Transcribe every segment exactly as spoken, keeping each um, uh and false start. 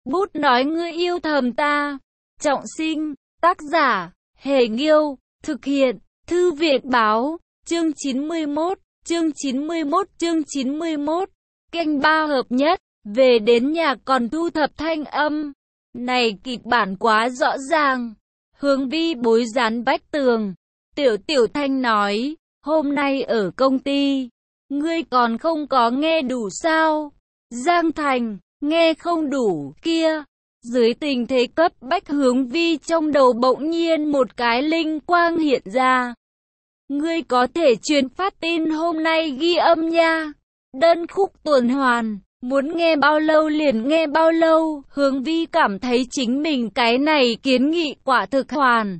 Bút nói ngươi yêu thầm ta. Trọng sinh, tác giả, Hề Nghiêu, thực hiện, Thư viện Báo, chương chín mươi mốt, chương chín mươi mốt, chương chín mươi mốt, kênh ba hợp nhất, về đến nhà còn thu thập thanh âm. Này kịch bản quá rõ ràng. Hướng Vi bối dán vách tường. Tiểu Tiểu Thanh nói, hôm nay ở công ty, ngươi còn không có nghe đủ sao? Giang Thành, nghe không đủ, kia. Dưới tình thế cấp bách Hướng Vi trong đầu bỗng nhiên một cái linh quang hiện ra. Ngươi có thể truyền phát tin hôm nay ghi âm nha. Đơn khúc tuần hoàn, muốn nghe bao lâu liền nghe bao lâu. Hướng Vi cảm thấy chính mình cái này kiến nghị quả thực hoàn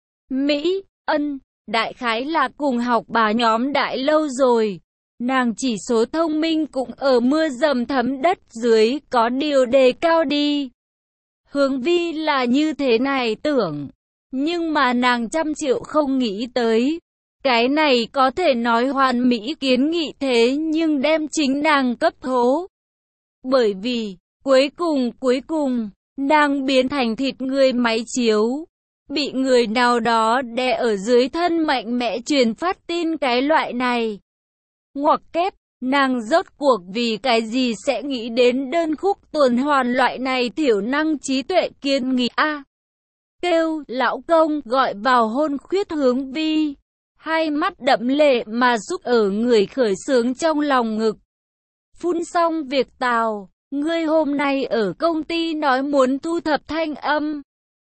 mỹ. Ân, đại khái là cùng học bà nhóm đại lâu rồi. Nàng chỉ số thông minh cũng ở mưa dầm thấm đất dưới, có điều đề cao đi. Hướng Vi là như thế này tưởng, nhưng mà nàng trăm triệu không nghĩ tới. Cái này có thể nói hoàn mỹ kiến nghị thế nhưng đem chính nàng cấp thố. Bởi vì, cuối cùng cuối cùng, nàng biến thành thịt người máy chiếu. Bị người nào đó đè ở dưới thân mạnh mẽ truyền phát tin cái loại này. Ngoặc kép, nàng rốt cuộc vì cái gì sẽ nghĩ đến đơn khúc tuần hoàn loại này thiểu năng trí tuệ kiên nghị a à, kêu, lão công gọi vào hôn khuyết Hướng Vi. Hai mắt đẫm lệ mà xúc ở người khởi sướng trong lòng ngực. Phun xong việc tào, ngươi hôm nay ở công ty nói muốn thu thập thanh âm.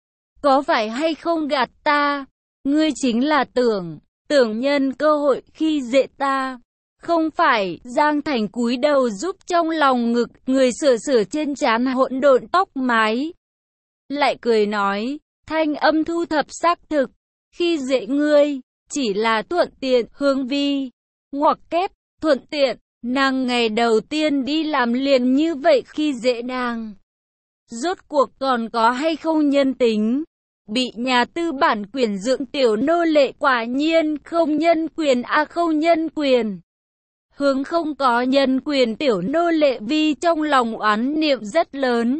Có phải hay không gạt ta? Ngươi chính là tưởng, tưởng nhân cơ hội khi dễ ta. Không phải. Giang Thành cúi đầu giúp trong lòng ngực, người sửa sửa trên trán hỗn độn tóc mái. Lại cười nói, thanh âm thu thập xác thực, khi dễ ngươi, chỉ là thuận tiện. Hướng Vi, ngoặc kép, thuận tiện, nàng ngày đầu tiên đi làm liền như vậy khi dễ nàng. Rốt cuộc còn có hay không nhân tính? Bị nhà tư bản quyền dưỡng tiểu nô lệ quả nhiên không nhân quyền a à không nhân quyền. Hướng không có nhân quyền tiểu nô lệ Vi trong lòng oán niệm rất lớn.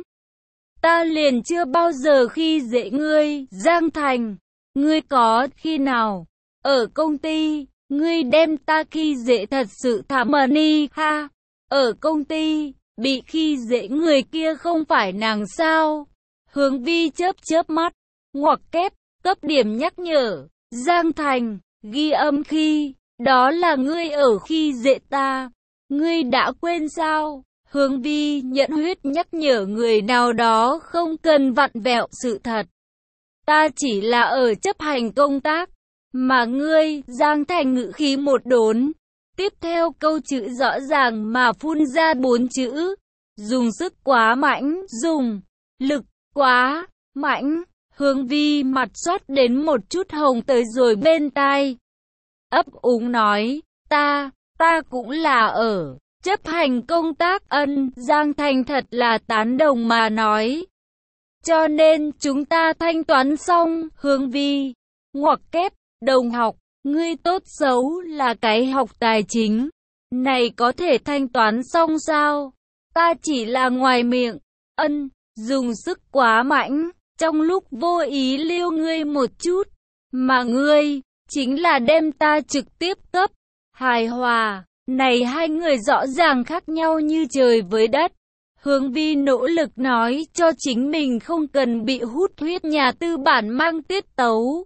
Ta liền chưa bao giờ khi dễ ngươi, Giang Thành. Ngươi có khi nào, ở công ty, ngươi đem ta khi dễ thật sự thảm mà ni ha. Ở công ty, bị khi dễ người kia không phải nàng sao? Hướng Vi chớp chớp mắt, ngoặc kép, cấp điểm nhắc nhở. Giang Thành, ghi âm khi, đó là ngươi ở khi dễ ta. Ngươi đã quên sao? Hướng Vi nhận huyết nhắc nhở người nào đó không cần vặn vẹo sự thật. Ta chỉ là ở chấp hành công tác. Mà ngươi, Giang Thành ngữ khí một đốn. Tiếp theo câu chữ rõ ràng mà phun ra bốn chữ. Dùng sức quá mạnh, dùng lực quá mạnh. Hướng Vi mặt xoát đến một chút hồng tới rồi bên tai. Ấp úng nói, ta, ta cũng là ở chấp hành công tác. Ân, Giang Thành thật là tán đồng mà nói. Cho nên chúng ta thanh toán xong. Hướng Vi, ngoặc kép, đồng học, ngươi tốt xấu là cái học tài chính. Này có thể thanh toán xong sao? Ta chỉ là ngoài miệng. Ân, dùng sức quá mạnh, trong lúc vô ý liêu ngươi một chút. Mà ngươi, chính là đem ta trực tiếp cấp. Hài hòa, này hai người rõ ràng khác nhau như trời với đất. Hướng Vi nỗ lực nói cho chính mình không cần bị hút huyết nhà tư bản mang tiết tấu.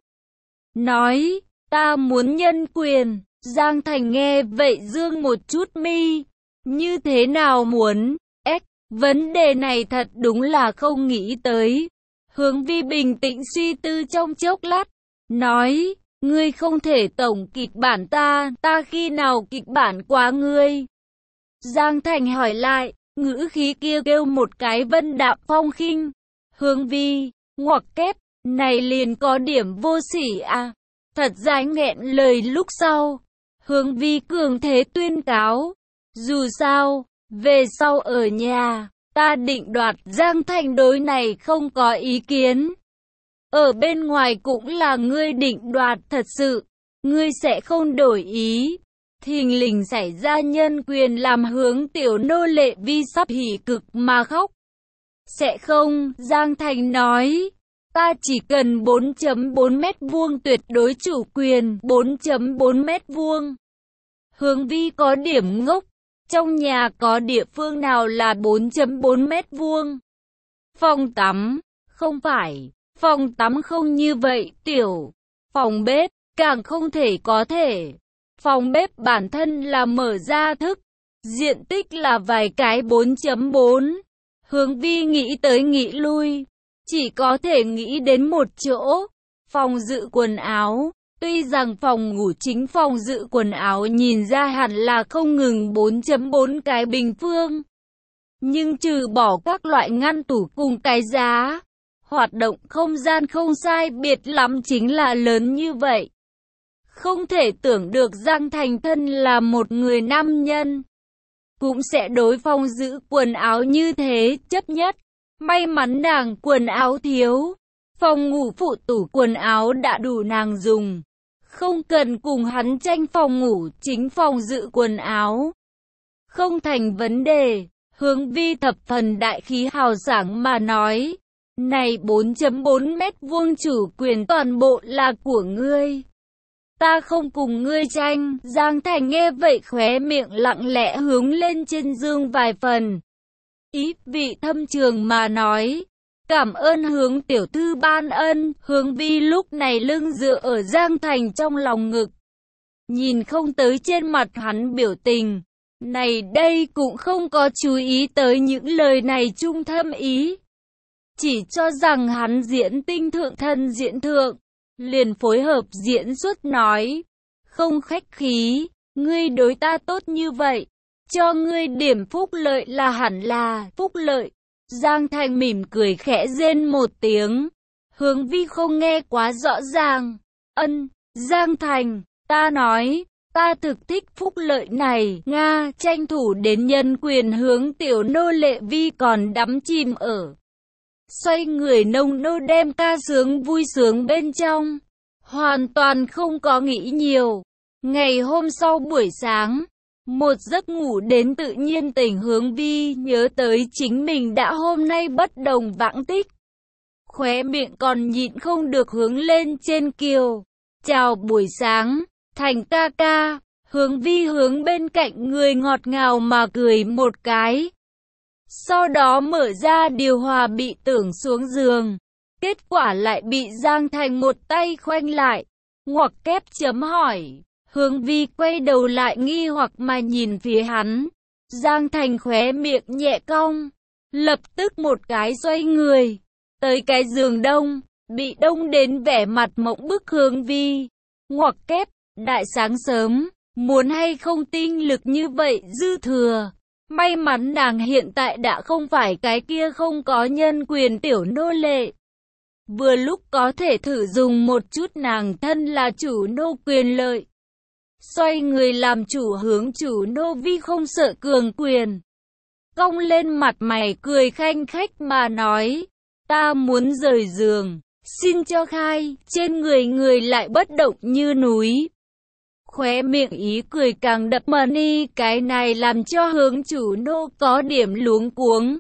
Nói, ta muốn nhân quyền. Giang Thành nghe vậy dương một chút mi. Như thế nào muốn? Ếch, vấn đề này thật đúng là không nghĩ tới. Hướng Vi bình tĩnh suy tư trong chốc lát. Nói, ngươi không thể tổng kịch bản ta, ta khi nào kịch bản quá ngươi? Giang Thành hỏi lại, ngữ khí kia kêu một cái vân đạm phong khinh. Hướng Vi, ngoặc kép, này liền có điểm vô sỉ à? Thật dài nghẹn lời lúc sau. Hướng Vi cường thế tuyên cáo. Dù sao, về sau ở nhà, ta định đoạt. Giang Thành đối này không có ý kiến. Ở bên ngoài cũng là ngươi định đoạt thật sự. Ngươi sẽ không đổi ý. Thình lình xảy ra nhân quyền làm Hướng tiểu nô lệ Vi sắp hỉ cực mà khóc. Sẽ không, Giang Thành nói. Ta chỉ cần bốn phẩy bốn mét vuông tuyệt đối chủ quyền, bốn phẩy bốn mét vuông. Hướng Vi có điểm ngốc, trong nhà có địa phương nào là bốn phẩy bốn mét vuông? Phòng tắm, không phải, phòng tắm không như vậy, tiểu. Phòng bếp, càng không thể có thể. Phòng bếp bản thân là mở ra thức, diện tích là vài cái bốn phẩy bốn. Hướng Vi nghĩ tới nghĩ lui, chỉ có thể nghĩ đến một chỗ, phòng dự quần áo. Tuy rằng phòng ngủ chính phòng dự quần áo nhìn ra hẳn là không ngừng bốn phẩy bốn cái bình phương. Nhưng trừ bỏ các loại ngăn tủ cùng cái giá, hoạt động không gian không sai biệt lắm chính là lớn như vậy. Không thể tưởng được Giang Thành thân là một người nam nhân, cũng sẽ đối phòng giữ quần áo như thế, chấp nhất. May mắn nàng quần áo thiếu, phòng ngủ phụ tủ quần áo đã đủ nàng dùng. Không cần cùng hắn tranh phòng ngủ chính phòng giữ quần áo. Không thành vấn đề, Hướng Vi thập phần đại khí hào sảng mà nói. Này bốn phẩy bốn mét vuông chủ quyền toàn bộ là của ngươi. Ta không cùng ngươi tranh. Giang Thành nghe vậy khóe miệng lặng lẽ hướng lên trên dương vài phần. Ý vị thâm trường mà nói. Cảm ơn Hướng tiểu thư ban ân. Hướng Vi lúc này lưng dựa ở Giang Thành trong lòng ngực. Nhìn không tới trên mặt hắn biểu tình. Này đây cũng không có chú ý tới những lời này trung thâm ý. Chỉ cho rằng hắn diễn tinh thượng thân diễn thượng. Liền phối hợp diễn xuất nói. Không khách khí, ngươi đối ta tốt như vậy. Cho ngươi điểm phúc lợi là hẳn là phúc lợi. Giang Thành mỉm cười khẽ rên một tiếng. Hướng Vi không nghe quá rõ ràng. Ân, Giang Thành, ta nói, ta thực thích phúc lợi này. Nga, tranh thủ đến nhân quyền hướng tiểu nô lệ Vi còn đắm chìm ở. Xoay người nông nô đem ca sướng vui sướng bên trong. Hoàn toàn không có nghĩ nhiều. Ngày hôm sau buổi sáng, một giấc ngủ đến tự nhiên tỉnh Hướng Vi nhớ tới chính mình đã hôm nay bất đồng vãng tích. Khóe miệng còn nhịn không được hướng lên trên kiều. Chào buổi sáng, Thành ca ca. Hướng Vi hướng bên cạnh người ngọt ngào mà cười một cái. Sau đó mở ra điều hòa bị tưởng xuống giường. Kết quả lại bị Giang Thành một tay khoanh lại. Ngoặc kép chấm hỏi. Hướng Vi quay đầu lại nghi hoặc mà nhìn phía hắn. Giang Thành khóe miệng nhẹ cong. Lập tức một cái xoay người. Tới cái giường đông. Bị đông đến vẻ mặt mộng bức Hướng Vi. Ngoặc kép, đại sáng sớm. Muốn hay không tinh lực như vậy dư thừa. May mắn nàng hiện tại đã không phải cái kia không có nhân quyền tiểu nô lệ. Vừa lúc có thể thử dùng một chút nàng thân là chủ nô quyền lợi. Xoay người làm chủ hướng chủ nô Vi không sợ cường quyền. Cong lên mặt mày cười khanh khách mà nói. Ta muốn rời giường, xin cho khai. Trên người người lại bất động như núi. Khóe miệng ý cười càng đậm mờ đi. Cái này làm cho hướng chủ nô có điểm luống cuống.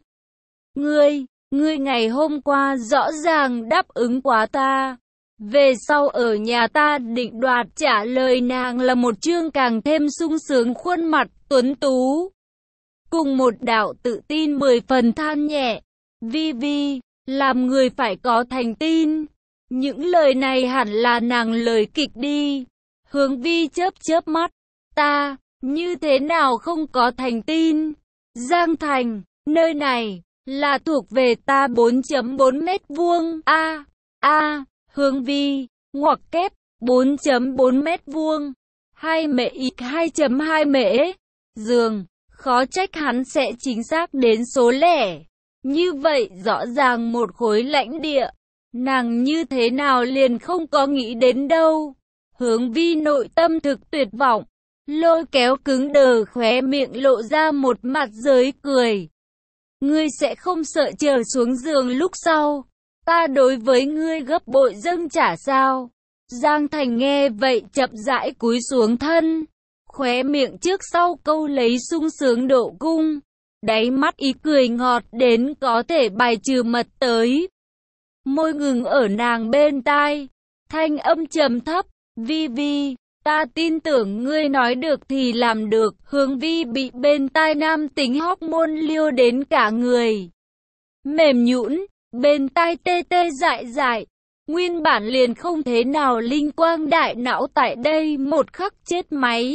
Ngươi, ngươi ngày hôm qua rõ ràng đáp ứng quá ta. Về sau ở nhà ta định đoạt trả lời nàng là một chương càng thêm sung sướng khuôn mặt tuấn tú. Cùng một đạo tự tin mười phần than nhẹ. Vi Vi, làm người phải có thành tin. Những lời này hẳn là nàng lời kịch đi. Hướng Vi chớp chớp mắt. Ta, như thế nào không có thành tin? Giang Thành, nơi này, là thuộc về ta bốn phẩy bốn mét vuông. A, a, Hướng Vi, ngoặc kép, bốn phẩy bốn mét vuông. hai mễ ít hai phẩy hai mễ. Giường, khó trách hắn sẽ chính xác đến số lẻ. Như vậy rõ ràng một khối lãnh địa. Nàng như thế nào liền không có nghĩ đến đâu. Hướng Vi nội tâm thực tuyệt vọng, lôi kéo cứng đờ khóe miệng lộ ra một mặt giới cười. Ngươi sẽ không sợ trở xuống giường lúc sau, ta đối với ngươi gấp bội dâng trả sao? Giang Thành nghe vậy chậm rãi cúi xuống thân, khóe miệng trước sau câu lấy sung sướng độ cung. đáy mắt ý cười ngọt đến có thể bài trừ mật tới. Môi ngừng ở nàng bên tai, thanh âm trầm thấp, Vi Vi, ta tin tưởng ngươi nói được thì làm được. Hướng Vi bị bên tai nam tính hóc môn liêu đến cả người mềm nhũn, bên tai tê tê dại dại, nguyên bản liền không thế nào linh quang đại não tại đây một khắc chết máy.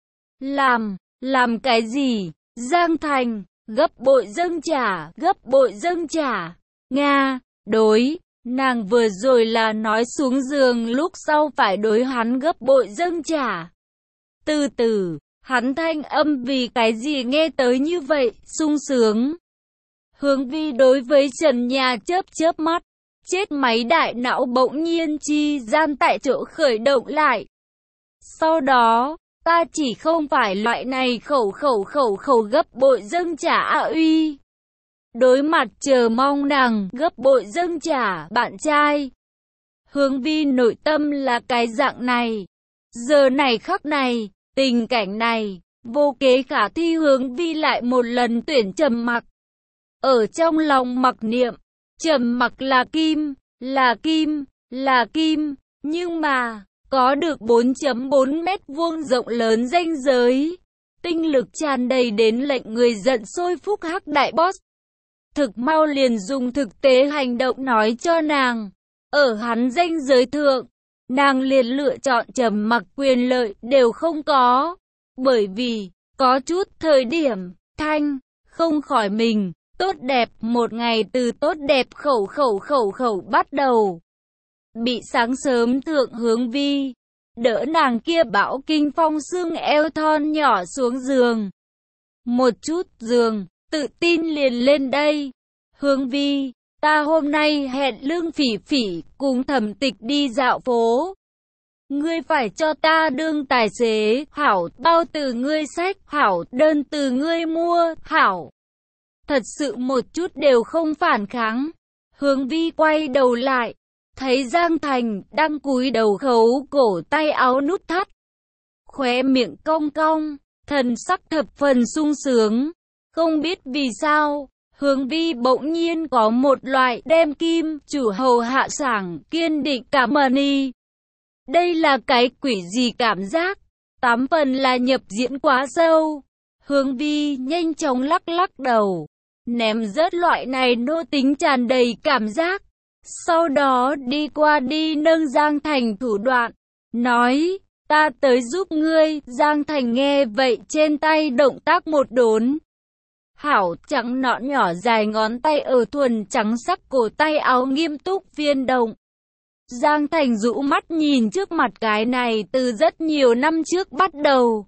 Làm, làm cái gì? Giang Thành, gấp bội dâng trả, gấp bội dâng trả. Nga, đối, nàng vừa rồi là nói xuống giường lúc sau phải đối hắn gấp bội dâng trả. Từ từ, hắn thanh âm vì cái gì nghe tới như vậy, sung sướng. Hướng Vi đối với trần nhà chớp chớp mắt, chết máy đại não bỗng nhiên chi gian tại chỗ khởi động lại. Sau đó, ta chỉ không phải loại này khẩu khẩu khẩu khẩu gấp bội dâng trả ạ uy. Đối mặt chờ mong nàng gấp bội dâng trả bạn trai. Hướng Vi nội tâm là cái dạng này. Giờ này khắc này, tình cảnh này, vô kế khả thi. Hướng Vi lại một lần tuyển trầm mặc. Ở trong lòng mặc niệm, trầm mặc là kim, là kim, là kim, nhưng mà, có được bốn phẩy bốn mét vuông rộng lớn ranh giới. Tinh lực tràn đầy đến lệnh người giận sôi phúc hắc đại boss. Thực mau liền dùng thực tế hành động nói cho nàng. Ở hắn ranh giới thượng, nàng liền lựa chọn trầm mặc quyền lợi đều không có. Bởi vì, có chút thời điểm, thanh, không khỏi mình. Tốt đẹp, một ngày từ tốt đẹp khẩu khẩu khẩu khẩu bắt đầu. Bị sáng sớm thượng Hướng Vi, đỡ nàng kia bão kinh phong xương eo thon nhỏ xuống giường. Một chút giường, tự tin liền lên đây. Hướng Vi, ta hôm nay hẹn Lương Phỉ Phỉ cùng Thẩm Tịch đi dạo phố. Ngươi phải cho ta đương tài xế, hảo, bao từ ngươi xách, hảo, đơn từ ngươi mua, hảo. Thật sự một chút đều không phản kháng. Hướng Vi quay đầu lại, thấy Giang Thành đang cúi đầu khấu cổ tay áo nút thắt. Khóe miệng cong cong, thần sắc thập phần sung sướng. Không biết vì sao, Hướng Vi bỗng nhiên có một loại đem kim chủ hầu hạ sảng kiên định cảm ơn y. Đây là cái quỷ gì cảm giác? Tám phần là nhập diễn quá sâu. Hướng Vi nhanh chóng lắc lắc đầu, ném rớt loại này nô tính tràn đầy cảm giác. Sau đó đi qua đi nâng Giang Thành thủ đoạn, nói, ta tới giúp ngươi. Giang Thành nghe vậy trên tay động tác một đốn. Hảo trắng nõn nhỏ dài ngón tay ở thuần trắng sắc cổ tay áo nghiêm túc viên động. Giang Thành rũ mắt nhìn trước mặt cái này từ rất nhiều năm trước bắt đầu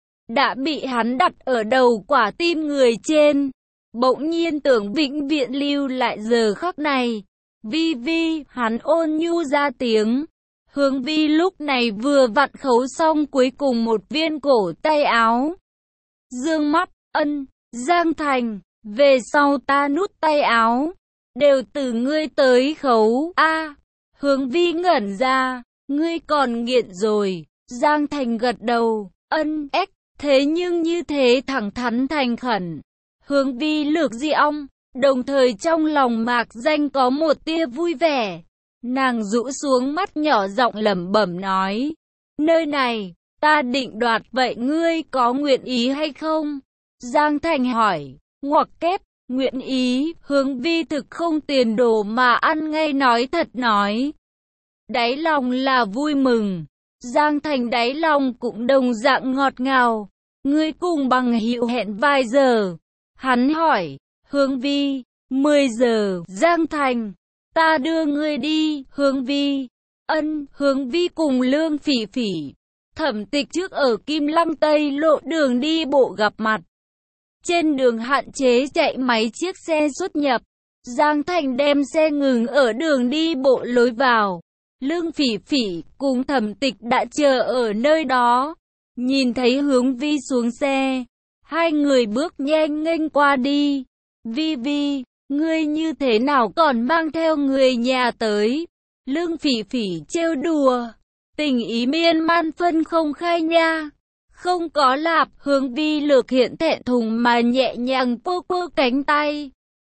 đã bị hắn đặt ở đầu quả tim người trên. Bỗng nhiên tưởng vĩnh viễn lưu lại giờ khắc này. Vi Vi, hắn ôn nhu ra tiếng. Hướng Vi lúc này vừa vặn khấu xong cuối cùng một viên cổ tay áo. Dương mắt, ân, Giang Thành, về sau ta nút tay áo, đều từ ngươi tới khấu. A, Hướng Vi ngẩn ra, ngươi còn nghiện rồi. Giang Thành gật đầu, ân, ếch, thế nhưng như thế thẳng thắn thành khẩn. Hướng Vi lược di ong, đồng thời trong lòng mạc danh có một tia vui vẻ. Nàng rũ xuống mắt nhỏ giọng lẩm bẩm nói, nơi này, ta định đoạt vậy ngươi có nguyện ý hay không? Giang Thành hỏi, ngoặc kép, nguyện ý. Hướng Vi thực không tiền đồ mà ăn ngay nói thật nói. Đáy lòng là vui mừng. Giang Thành đáy lòng cũng đồng dạng ngọt ngào. Ngươi cùng bằng hữu hẹn vài giờ. Hắn hỏi, Hướng Vi, mười giờ. Giang Thành, ta đưa ngươi đi. Hướng Vi, ân. Hướng Vi cùng Lương Phỉ Phỉ, Thẩm Tịch trước ở Kim Lăng Tây lộ đường đi bộ gặp mặt. Trên đường hạn chế chạy máy chiếc xe xuất nhập. Giang Thành đem xe ngừng ở đường đi bộ lối vào. Lương Phỉ Phỉ cùng Thẩm Tịch đã chờ ở nơi đó. Nhìn thấy Hướng Vi xuống xe, hai người bước nhanh nghênh qua đi. Vi Vi, ngươi như thế nào còn mang theo người nhà tới? Lương Phỉ Phỉ trêu đùa, tình ý miên man phân không khai nha. Không có lạp, Hướng Vi lược hiện thẹn thùng mà nhẹ nhàng vơ vơ cánh tay.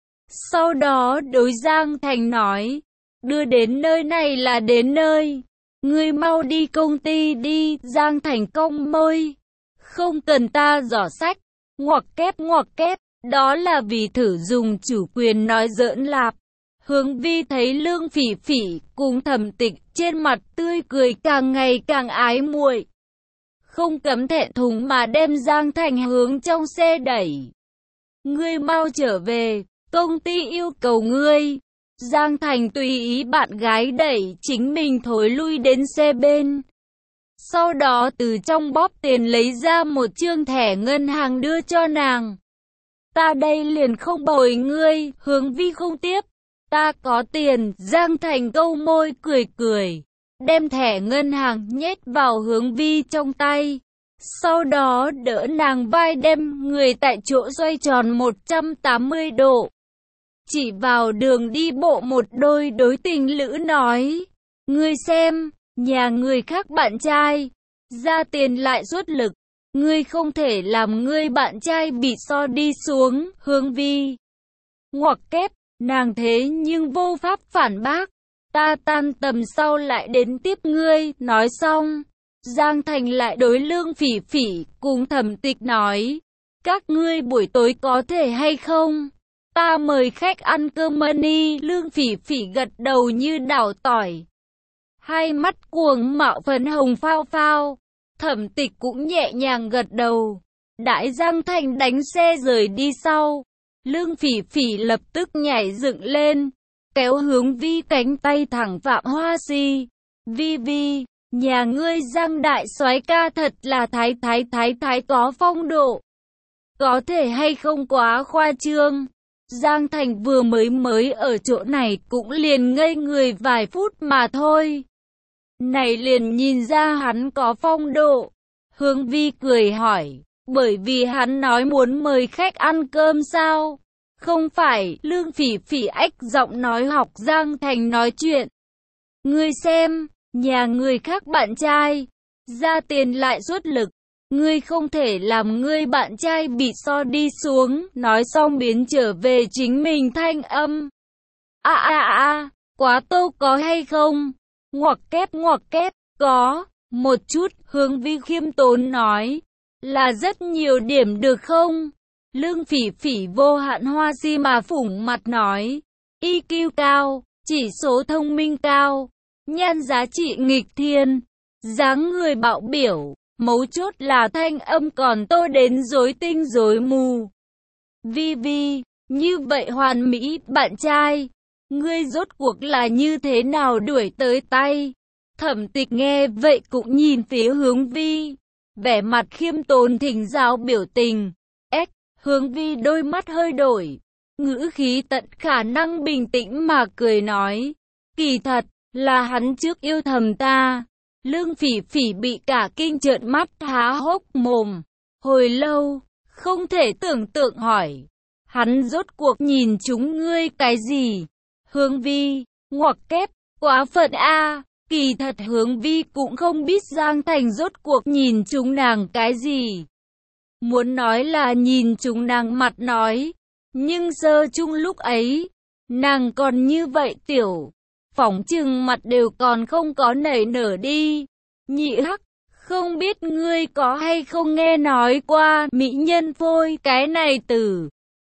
Sau đó đối Giang Thành nói, đưa đến nơi này là đến nơi. Ngươi mau đi công ty đi. Giang Thành cong môi. Không cần ta dò sách. Ngoặc kép ngoặc kép. Đó là vì thử dùng chủ quyền nói giỡn lạp. Hướng Vi thấy Lương Phỉ Phỉ cùng Thẩm Tịch trên mặt tươi cười càng ngày càng ái muội. Không cấm thẹn thùng mà đem Giang Thành hướng trong xe đẩy. Ngươi mau trở về, công ty yêu cầu ngươi. Giang Thành tùy ý bạn gái đẩy chính mình thối lui đến xe bên. Sau đó từ trong bóp tiền lấy ra một chương thẻ ngân hàng đưa cho nàng. Ta đây liền không bồi ngươi. Hướng Vi không tiếp. Ta có tiền. Giang Thành câu môi cười cười, đem thẻ ngân hàng nhét vào Hướng Vi trong tay. Sau đó đỡ nàng vai đem người tại chỗ xoay tròn một trăm tám mươi độ. Chỉ vào đường đi bộ một đôi đối tình lữ nói, ngươi xem, nhà người khác bạn trai, ra tiền lại xuất lực, ngươi không thể làm ngươi bạn trai bị so đi xuống. Hướng Vi ngoặc kép, nàng thế nhưng vô pháp phản bác, ta tan tầm sau lại đến tiếp ngươi. Nói xong, Giang Thành lại đối Lương Phỉ Phỉ cùng Thẩm Tịch nói, các ngươi buổi tối có thể hay không? Ta mời khách ăn cơm money. Lương Phỉ Phỉ gật đầu như đảo tỏi, hai mắt cuồng mạo phấn hồng phao phao. Thẩm Tịch cũng nhẹ nhàng gật đầu. Đại Giang Thành đánh xe rời đi sau, Lương Phỉ Phỉ lập tức nhảy dựng lên, kéo Hướng Vi cánh tay thẳng Phạm Hoa Si. Vi Vi, nhà ngươi Giang đại soái ca thật là thái thái thái thái có phong độ. Có thể hay không quá khoa trương. Giang Thành vừa mới mới ở chỗ này cũng liền ngây người vài phút mà thôi. Này liền nhìn ra hắn có phong độ. Hướng Vi cười hỏi, bởi vì hắn nói muốn mời khách ăn cơm sao? Không phải. Lương Phỉ Phỉ ách giọng nói học Giang Thành nói chuyện. Ngươi xem, nhà người khác bạn trai, ra tiền lại xuất lực, ngươi không thể làm ngươi bạn trai bị so đi xuống. Nói xong biến trở về chính mình thanh âm. A a a, quá tô có hay không? Ngoặc kép ngoặc kép, có, một chút. Hướng Vi khiêm tốn nói, là rất nhiều điểm được không? Lương Phỉ Phỉ vô hạn hoa si mà phủng mặt nói, i kiu cao, chỉ số thông minh cao, nhan giá trị nghịch thiên, dáng người bạo biểu, mấu chốt là thanh âm còn tô đến rối tinh rối mù. Vi Vi, như vậy hoàn mỹ bạn trai, ngươi rốt cuộc là như thế nào đuổi tới tay? Thẩm Tịch nghe vậy cũng nhìn phía Hướng Vi, vẻ mặt khiêm tốn thỉnh giáo biểu tình. Ếch, Hướng Vi đôi mắt hơi đổi, ngữ khí tận khả năng bình tĩnh mà cười nói, kỳ thật là hắn trước yêu thầm ta. Lương Phỉ Phỉ bị cả kinh trợn mắt há hốc mồm, hồi lâu, không thể tưởng tượng hỏi, hắn rốt cuộc nhìn chúng ngươi cái gì? Hướng Vi ngoặc kép, quá phận a. Kỳ thật Hướng Vi cũng không biết Giang Thành rốt cuộc nhìn chúng nàng cái gì. Muốn nói là nhìn chúng nàng mặt nói, nhưng sơ chung lúc ấy, nàng còn như vậy tiểu, phỏng chừng mặt đều còn không có nảy nở đi. Nhị hắc, không biết ngươi có hay không nghe nói qua mỹ nhân phôi cái này từ.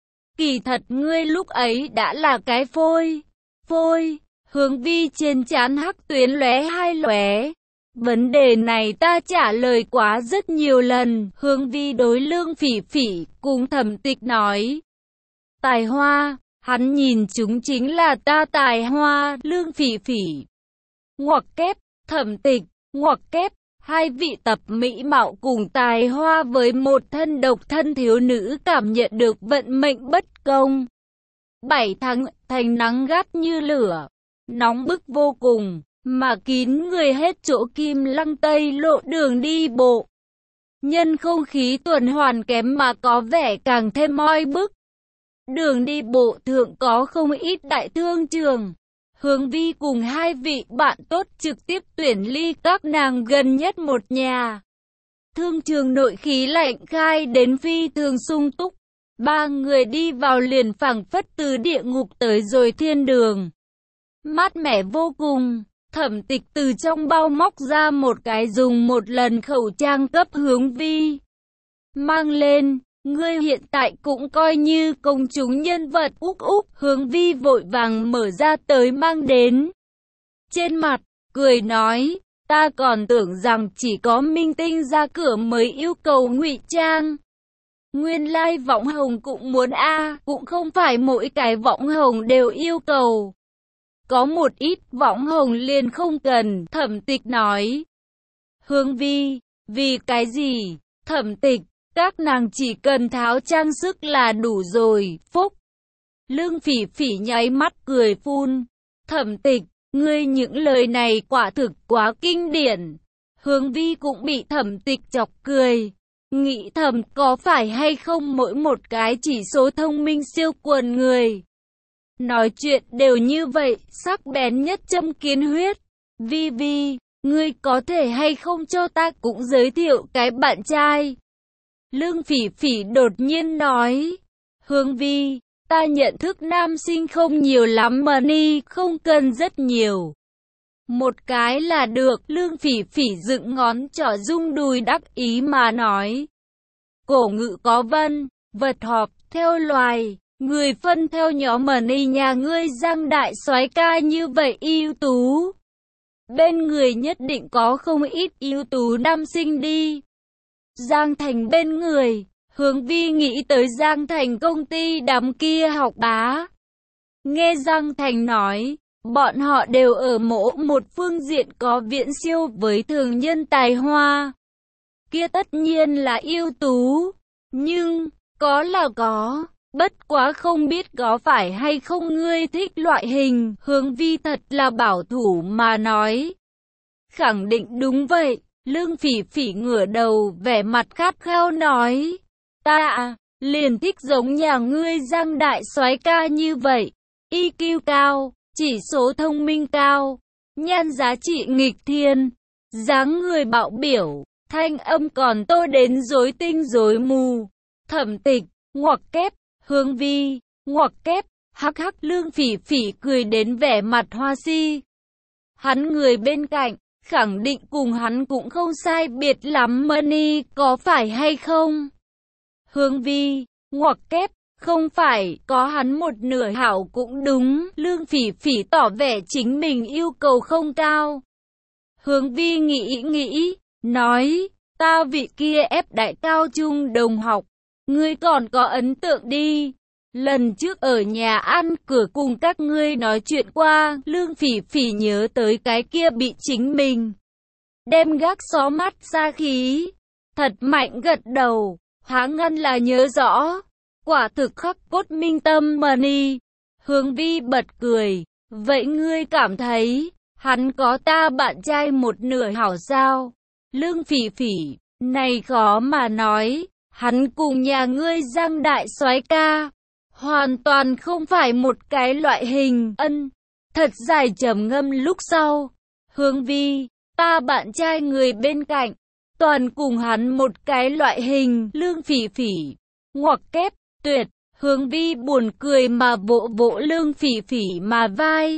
Kỳ thật ngươi lúc ấy đã là cái phôi. Phôi. Hướng Vi trên trán hắc tuyến lóe hai lóe. Vấn đề này ta trả lời quá rất nhiều lần. Hướng Vi đối Lương Phỉ Phỉ cùng Thẩm Tịch nói, tài hoa, hắn nhìn chúng chính là ta tài hoa. Lương Phỉ Phỉ ngoặc kép, Thẩm Tịch ngoặc kép, hai vị tập mỹ mạo cùng tài hoa với một thân độc thân thiếu nữ cảm nhận được vận mệnh bất công. Bảy tháng thành nắng gắt như lửa, nóng bức vô cùng, mà kín người hết chỗ Kim Lăng Tây lộ đường đi bộ. Nhân không khí tuần hoàn kém mà có vẻ càng thêm oi bức. Đường đi bộ thượng có không ít đại thương trường. Hướng Vi cùng hai vị bạn tốt trực tiếp tuyển ly các nàng gần nhất một nhà. thương trường nội khí lạnh khai đến phi thường sung túc. Ba người đi vào liền phảng phất từ địa ngục tới rồi thiên đường. Mát mẻ vô cùng. Thẩm Tịch từ trong bao móc ra một cái dùng một lần khẩu trang cấp Hướng Vi. Mang lên, ngươi hiện tại cũng coi như công chúng nhân vật. Úc úc, Hướng Vi vội vàng mở ra tới mang đến. Trên mặt, cười nói, ta còn tưởng rằng chỉ có minh tinh ra cửa mới yêu cầu ngụy trang. Nguyên lai like võng hồng cũng muốn a, à, cũng không phải mỗi cái võng hồng đều yêu cầu. Có một ít võng hồng liền không cần, Thẩm Tịch nói. Hướng Vi, vì cái gì? Thẩm Tịch, các nàng chỉ cần tháo trang sức là đủ rồi, phúc. Lương Phỉ Phỉ nháy mắt cười phun. Thẩm Tịch, ngươi những lời này quả thực quá kinh điển. Hướng Vi cũng bị Thẩm Tịch chọc cười. Nghĩ thầm có phải hay không mỗi một cái chỉ số thông minh siêu quần người. Nói chuyện đều như vậy, sắc bén nhất châm kiến huyết. Vi Vi, ngươi có thể hay không cho ta cũng giới thiệu cái bạn trai. Lương Phỉ Phỉ đột nhiên nói. Hướng Vi, ta nhận thức nam sinh không nhiều lắm mà ni, không cần rất nhiều. Một cái là được, Lương Phỉ Phỉ dựng ngón trỏ rung đùi đắc ý mà nói. Cổ ngữ có vân, vật họp, theo loài, người phân theo nhóm mà ni nhà ngươi Giang đại soái ca như vậy ưu tú. Bên người nhất định có không ít ưu tú nam sinh đi. Giang Thành bên người, Hướng Vi nghĩ tới Giang Thành công ty đám kia học bá. Nghe Giang Thành nói, bọn họ đều ở mỗi một phương diện có viễn siêu với thường nhân tài hoa. Kia tất nhiên là ưu tú, nhưng, có là có, bất quá không biết có phải hay không ngươi thích loại hình, Hướng Vi thật là bảo thủ mà nói. Khẳng định đúng vậy, Lương Phỉ Phỉ ngửa đầu vẻ mặt khát khao nói. Ta à, liền thích giống nhà ngươi Giang đại soái ca như vậy, i kiu cao, chỉ số thông minh cao, nhan giá trị nghịch thiên, dáng người bạo biểu, thanh âm còn tô đến rối tinh rối mù. Thẩm Tịch, ngoặc kép, Hướng Vi, ngoặc kép, hắc hắc. Lương Phỉ Phỉ cười đến vẻ mặt hoa si. Hắn người bên cạnh, khẳng định cùng hắn cũng không sai biệt lắm money, có phải hay không? Hướng Vi, ngoặc kép, không phải, có hắn một nửa hảo cũng đúng. Lương Phỉ Phỉ tỏ vẻ chính mình yêu cầu không cao. Hướng Vi nghĩ nghĩ, nói, ta vị kia ép đại cao trung đồng học, ngươi còn có ấn tượng đi. Lần trước ở nhà ăn cửa cùng các ngươi nói chuyện qua, Lương Phỉ Phỉ nhớ tới cái kia bị chính mình đem gác xó mắt ra khí. Thật mạnh gật đầu, há ngân là nhớ rõ. Quả thực khắc cốt minh tâm mà ni. Hướng Vi bật cười, vậy ngươi cảm thấy, hắn có ta bạn trai một nửa hảo sao? Lương Phỉ Phỉ, này khó mà nói, hắn cùng nhà ngươi Giang đại soái ca, hoàn toàn không phải một cái loại hình. Ân, thật dài trầm ngâm lúc sau. Hướng Vi, ta bạn trai người bên cạnh, toàn cùng hắn một cái loại hình. Lương Phỉ Phỉ, ngoặc kép, tuyệt. Hướng Vi buồn cười mà vỗ vỗ Lương Phỉ Phỉ mà vai.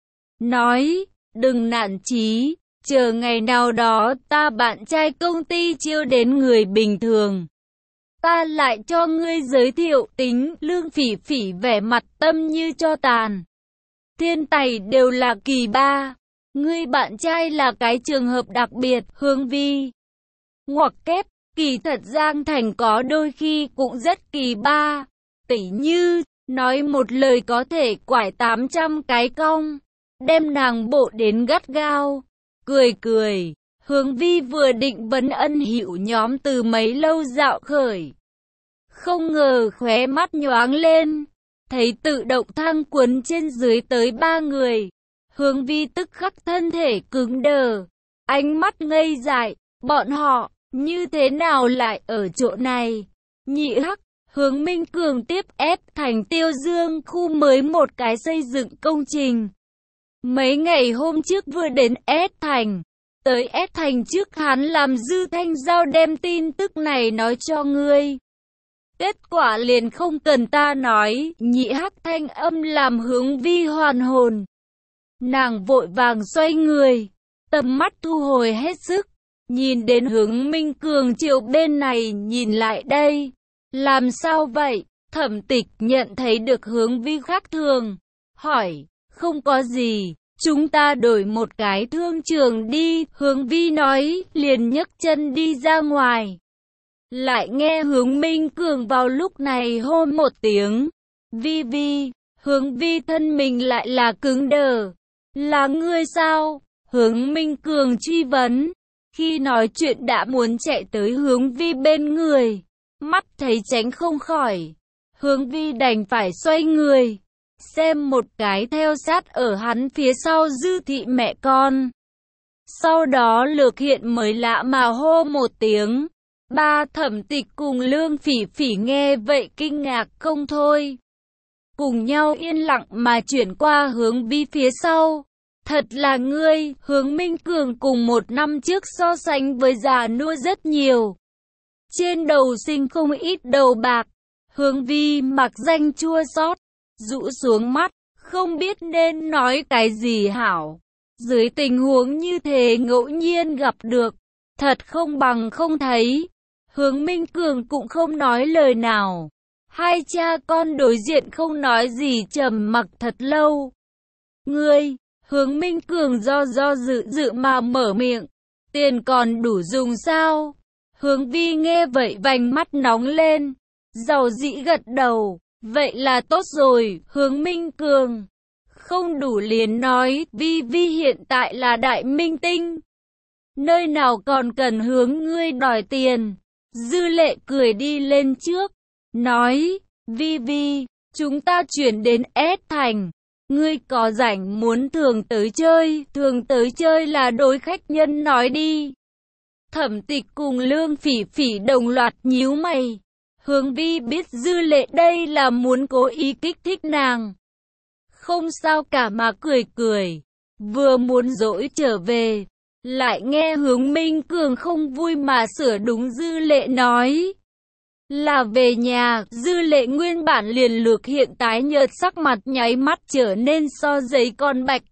Nói, đừng nản chí, chờ ngày nào đó ta bạn trai công ty chiêu đến người bình thường, ta lại cho ngươi giới thiệu. Tính. Lương Phỉ Phỉ vẻ mặt tâm như cho tàn. Thiên tài đều là kỳ ba, ngươi bạn trai là cái trường hợp đặc biệt. Hướng Vi, ngoặc kép, kỳ thật Giang Thành có đôi khi cũng rất kỳ ba. Tỉ như, nói một lời có thể quải tám trăm cái cong, đem nàng bộ đến gắt gao. Cười cười, Hướng Vi vừa định vấn ân hữu nhóm từ mấy lâu dạo khởi. Không ngờ khóe mắt nhoáng lên, thấy tự động thang cuốn trên dưới tới ba người. Hướng Vi tức khắc thân thể cứng đờ, ánh mắt ngây dại, bọn họ, như thế nào lại ở chỗ này? Nhị hắc, Hướng Minh Cường tiếp ép thành Tiêu Dương khu mới một cái xây dựng công trình. Mấy ngày hôm trước vừa đến ép thành, tới S thành trước hắn làm Dư Thanh Giao đem tin tức này nói cho ngươi. Kết quả liền không cần ta nói, nhị hắc thanh âm làm Hướng Vi hoàn hồn. Nàng vội vàng xoay người, tầm mắt thu hồi hết sức, nhìn đến Hướng Minh Cường chiều bên này nhìn lại đây. Làm sao vậy? Thẩm Tịch nhận thấy được Hướng Vi khác thường, hỏi, không có gì, chúng ta đổi một cái thương trường đi. Hướng Vi nói, liền nhấc chân đi ra ngoài. Lại nghe Hướng Minh Cường vào lúc này hô một tiếng, Vi Vi. Hướng Vi thân mình lại là cứng đờ. Là ngươi sao? Hướng Minh Cường truy vấn. Khi nói chuyện đã muốn chạy tới Hướng Vi bên người, mắt thấy tránh không khỏi, Hướng Vi đành phải xoay người, xem một cái theo sát ở hắn phía sau Dư thị mẹ con. Sau đó Lược Hiện mới lạ mà hô một tiếng. Ba. Thẩm Tịch cùng Lương Phỉ Phỉ nghe vậy kinh ngạc không thôi, cùng nhau yên lặng mà chuyển qua Hướng Vi phía sau. Thật là ngươi. Hướng Minh Cường cùng một năm trước so sánh với già nua rất nhiều, trên đầu sinh không ít đầu bạc. Hướng Vi mặc danh chua xót, rũ xuống mắt, không biết nên nói cái gì hảo. Dưới tình huống như thế ngẫu nhiên gặp được, thật không bằng không thấy. Hướng Minh Cường cũng không nói lời nào. Hai cha con đối diện không nói gì, trầm mặc thật lâu. Ngươi. Hướng Minh Cường do do dự dự mà mở miệng. Tiền còn đủ dùng sao? Hướng Vi nghe vậy vành mắt nóng lên, giàu dĩ gật đầu. Vậy là tốt rồi. Hướng Minh Cường. Không đủ liền nói, Vi Vi hiện tại là đại minh tinh, nơi nào còn cần hướng ngươi đòi tiền. Dư Lệ cười đi lên trước, nói, Vi Vi, chúng ta chuyển đến S thành. Ngươi có rảnh muốn thường tới chơi, thường tới chơi là đối khách nhân nói đi. Thẩm Tịch cùng Lương Phỉ Phỉ đồng loạt nhíu mày. Hướng Vi biết Dư Lệ đây là muốn cố ý kích thích nàng. Không sao cả mà cười cười, vừa muốn dỗi trở về, lại nghe Hướng Minh Cường không vui mà sửa đúng Dư Lệ nói. Là về nhà. Dư Lệ nguyên bản liền Lược Hiện tái nhợt, sắc mặt nháy mắt trở nên so giấy con bạch.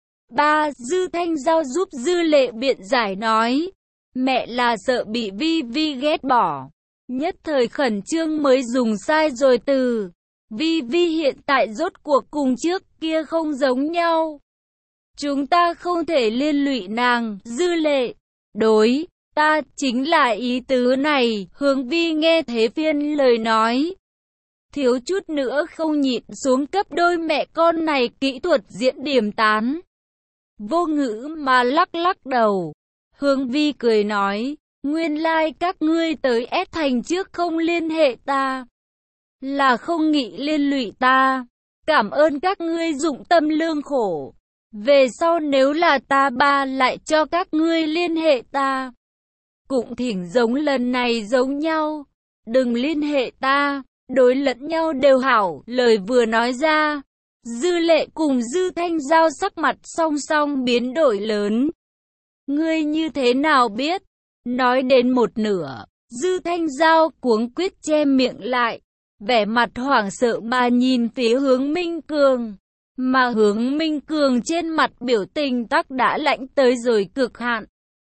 Ba. Dư Thanh Giao giúp Dư Lệ biện giải nói, mẹ là sợ bị Vi Vi ghét bỏ, nhất thời khẩn trương mới dùng sai rồi từ. Vi Vi hiện tại rốt cuộc cùng trước kia không giống nhau, chúng ta không thể liên lụy nàng. Dư Lệ, đối, ta chính là ý tứ này. Hướng Vi nghe thế phiên lời nói, thiếu chút nữa không nhịn xuống, cấp đôi mẹ con này kỹ thuật diễn điểm tán, vô ngữ mà lắc lắc đầu. Hướng Vi cười nói, nguyên lai like các ngươi tới S thành trước không liên hệ ta, là không nghĩ liên lụy ta. Cảm ơn các ngươi dụng tâm lương khổ, về sau nếu là ta ba lại cho các ngươi liên hệ ta, cũng thỉnh giống lần này giống nhau, đừng liên hệ ta, đối lẫn nhau đều hảo. Lời vừa nói ra, Dư Lệ cùng Dư Thanh Giao sắc mặt song song biến đổi lớn. Ngươi như thế nào biết? Nói đến một nửa, Dư Thanh Giao cuống quýt che miệng lại, vẻ mặt hoảng sợ mà nhìn phía Hướng Minh Cường, mà Hướng Minh Cường trên mặt biểu tình tắc đã lạnh tới rồi cực hạn.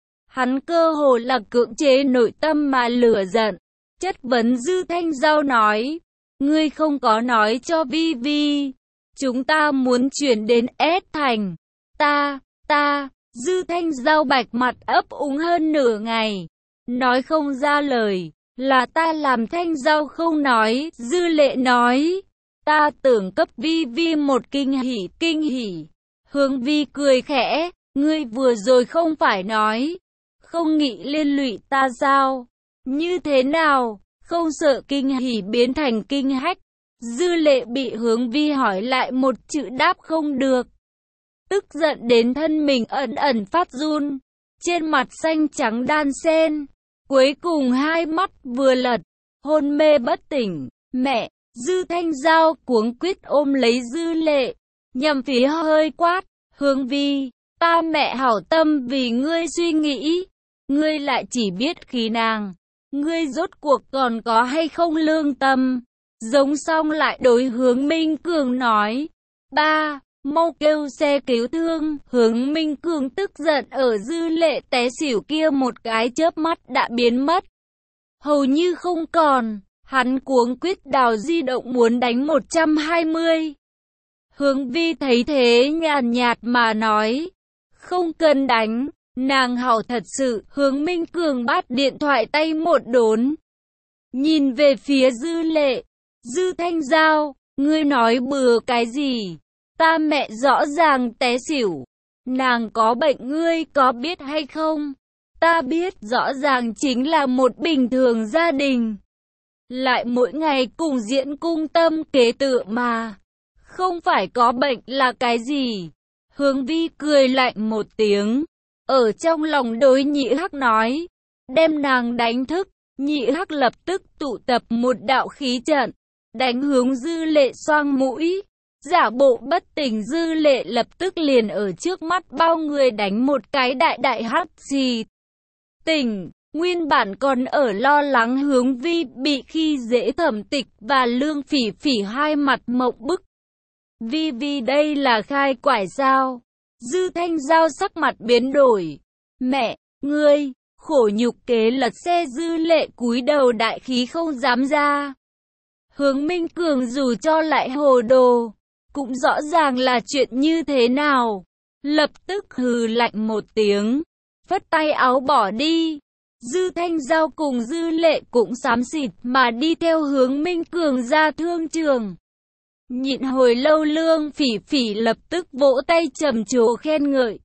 Hắn cơ hồ là cưỡng chế nội tâm mà lửa giận, chất vấn Dư Thanh Giao nói, ngươi không có nói cho Vi Vi, chúng ta muốn chuyển đến S thành. Ta, ta, Dư Thanh Giao bạch mặt ấp úng hơn nửa ngày, nói không ra lời. Là ta làm. Thanh Giao không nói. Dư Lệ nói, ta tưởng cấp Vi Vi một kinh hỉ. Kinh hỉ. Hướng Vi cười khẽ, ngươi vừa rồi không phải nói không nghĩ liên lụy ta sao? Như thế nào? Không sợ kinh hỉ biến thành kinh hách? Dư Lệ bị Hướng Vi hỏi lại một chữ đáp không được, tức giận đến thân mình ẩn ẩn phát run, trên mặt xanh trắng đan xen, cuối cùng hai mắt vừa lật, hôn mê bất tỉnh. Mẹ! Dư Thanh Giao cuống quýt ôm lấy Dư Lệ, nhằm phía hơi quát, Hướng Vi, Ta mẹ hảo tâm vì ngươi suy nghĩ, ngươi lại chỉ biết khí nàng, ngươi rốt cuộc còn có hay không lương tâm. Giống xong lại đối Hướng Minh Cường nói, ba, mau kêu xe cứu thương. Hướng Minh Cường tức giận ở Dư Lệ té xỉu kia một cái chớp mắt đã biến mất, hầu như không còn. Hắn cuống quýt đào di động muốn đánh một trăm hai mươi. Hướng Vi thấy thế nhàn nhạt mà nói, không cần đánh, nàng hảo thật sự. Hướng Minh Cường bắt điện thoại tay một đốn, nhìn về phía Dư Lệ. Dư Thanh Giao, ngươi nói bừa cái gì? Ta mẹ rõ ràng té xỉu, nàng có bệnh ngươi có biết hay không? Ta biết, rõ ràng chính là một bình thường gia đình, lại mỗi ngày cùng diễn cung tâm kế tự mà, không phải có bệnh là cái gì? Hướng Vi cười lạnh một tiếng, ở trong lòng đối Nhị Hắc nói, đem nàng đánh thức. Nhị Hắc lập tức tụ tập một đạo khí trận, đánh hướng Dư Lệ xoang mũi. Giả bộ bất tỉnh Dư Lệ lập tức liền ở trước mắt bao người đánh một cái đại đại hắt xì. Tỉnh, nguyên bản còn ở lo lắng Hướng Vi bị khi dễ Thẩm Tịch và Lương Phỉ Phỉ hai mặt mộng bức. Vi Vi đây là khai quải sao? Dư Thanh Giao sắc mặt biến đổi. Mẹ, ngươi, khổ nhục kế lật xe. Dư Lệ cúi đầu đại khí không dám ra. Hướng Minh Cường dù cho lại hồ đồ, cũng rõ ràng là chuyện như thế nào. Lập tức hừ lạnh một tiếng, phất tay áo bỏ đi. Dư Thanh Giao cùng Dư Lệ cũng xám xịt mà đi theo Hướng Minh Cường ra thương trường. Nhịn hồi lâu Lương Phỉ Phỉ lập tức vỗ tay trầm trồ khen ngợi.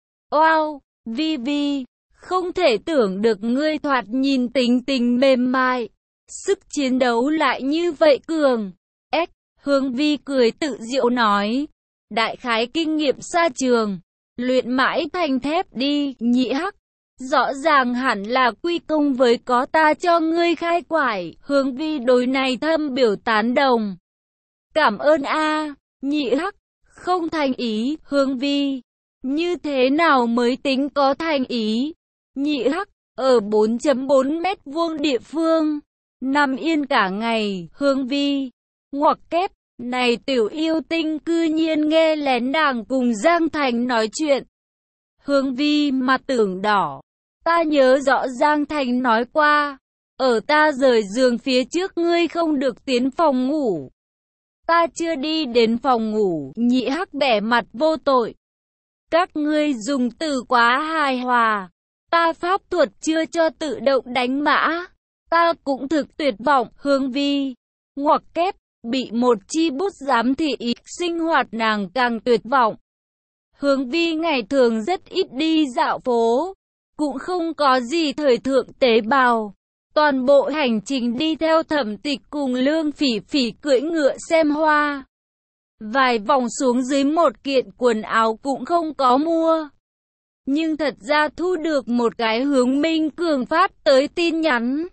Wow, Vi Vi, không thể tưởng được ngươi thoạt nhìn tính tình mềm mại, sức chiến đấu lại như vậy cường. S, Hướng Vi cười tự diệu nói, đại khái kinh nghiệm xa trường, luyện mãi thành thép đi. Nhị Hắc, rõ ràng hẳn là quy công với có ta cho ngươi khai quải. Hướng Vi đối này thâm biểu tán đồng. Cảm ơn a. Nhị Hắc, không thành ý. Hướng Vi, như thế nào mới tính có thành ý? Nhị Hắc, ở bốn phẩy bốn mét vuông địa phương, nằm yên cả ngày. Hướng Vi, ngoặc kép, này tiểu yêu tinh cư nhiên nghe lén nàng cùng Giang Thành nói chuyện. Hướng Vi mặt tưởng đỏ, ta nhớ rõ Giang Thành nói qua, ở ta rời giường phía trước ngươi không được tiến phòng ngủ. Ta chưa đi đến phòng ngủ. Nhị Hắc bẻ mặt vô tội. Các ngươi dùng từ quá hài hòa. Ta pháp thuật chưa cho tự động đánh mã. Ta cũng thực tuyệt vọng. Hướng Vi, ngoặc kép, bị một chi bút giám thị sinh hoạt nàng càng tuyệt vọng. Hướng Vi ngày thường rất ít đi dạo phố, cũng không có gì thời thượng tế bào. Toàn bộ hành trình đi theo Thẩm Tịch cùng Lương Phỉ Phỉ cưỡi ngựa xem hoa. Vài vòng xuống dưới một kiện quần áo cũng không có mua. Nhưng thật ra thu được một cái Hướng Minh Cường phát tới tin nhắn,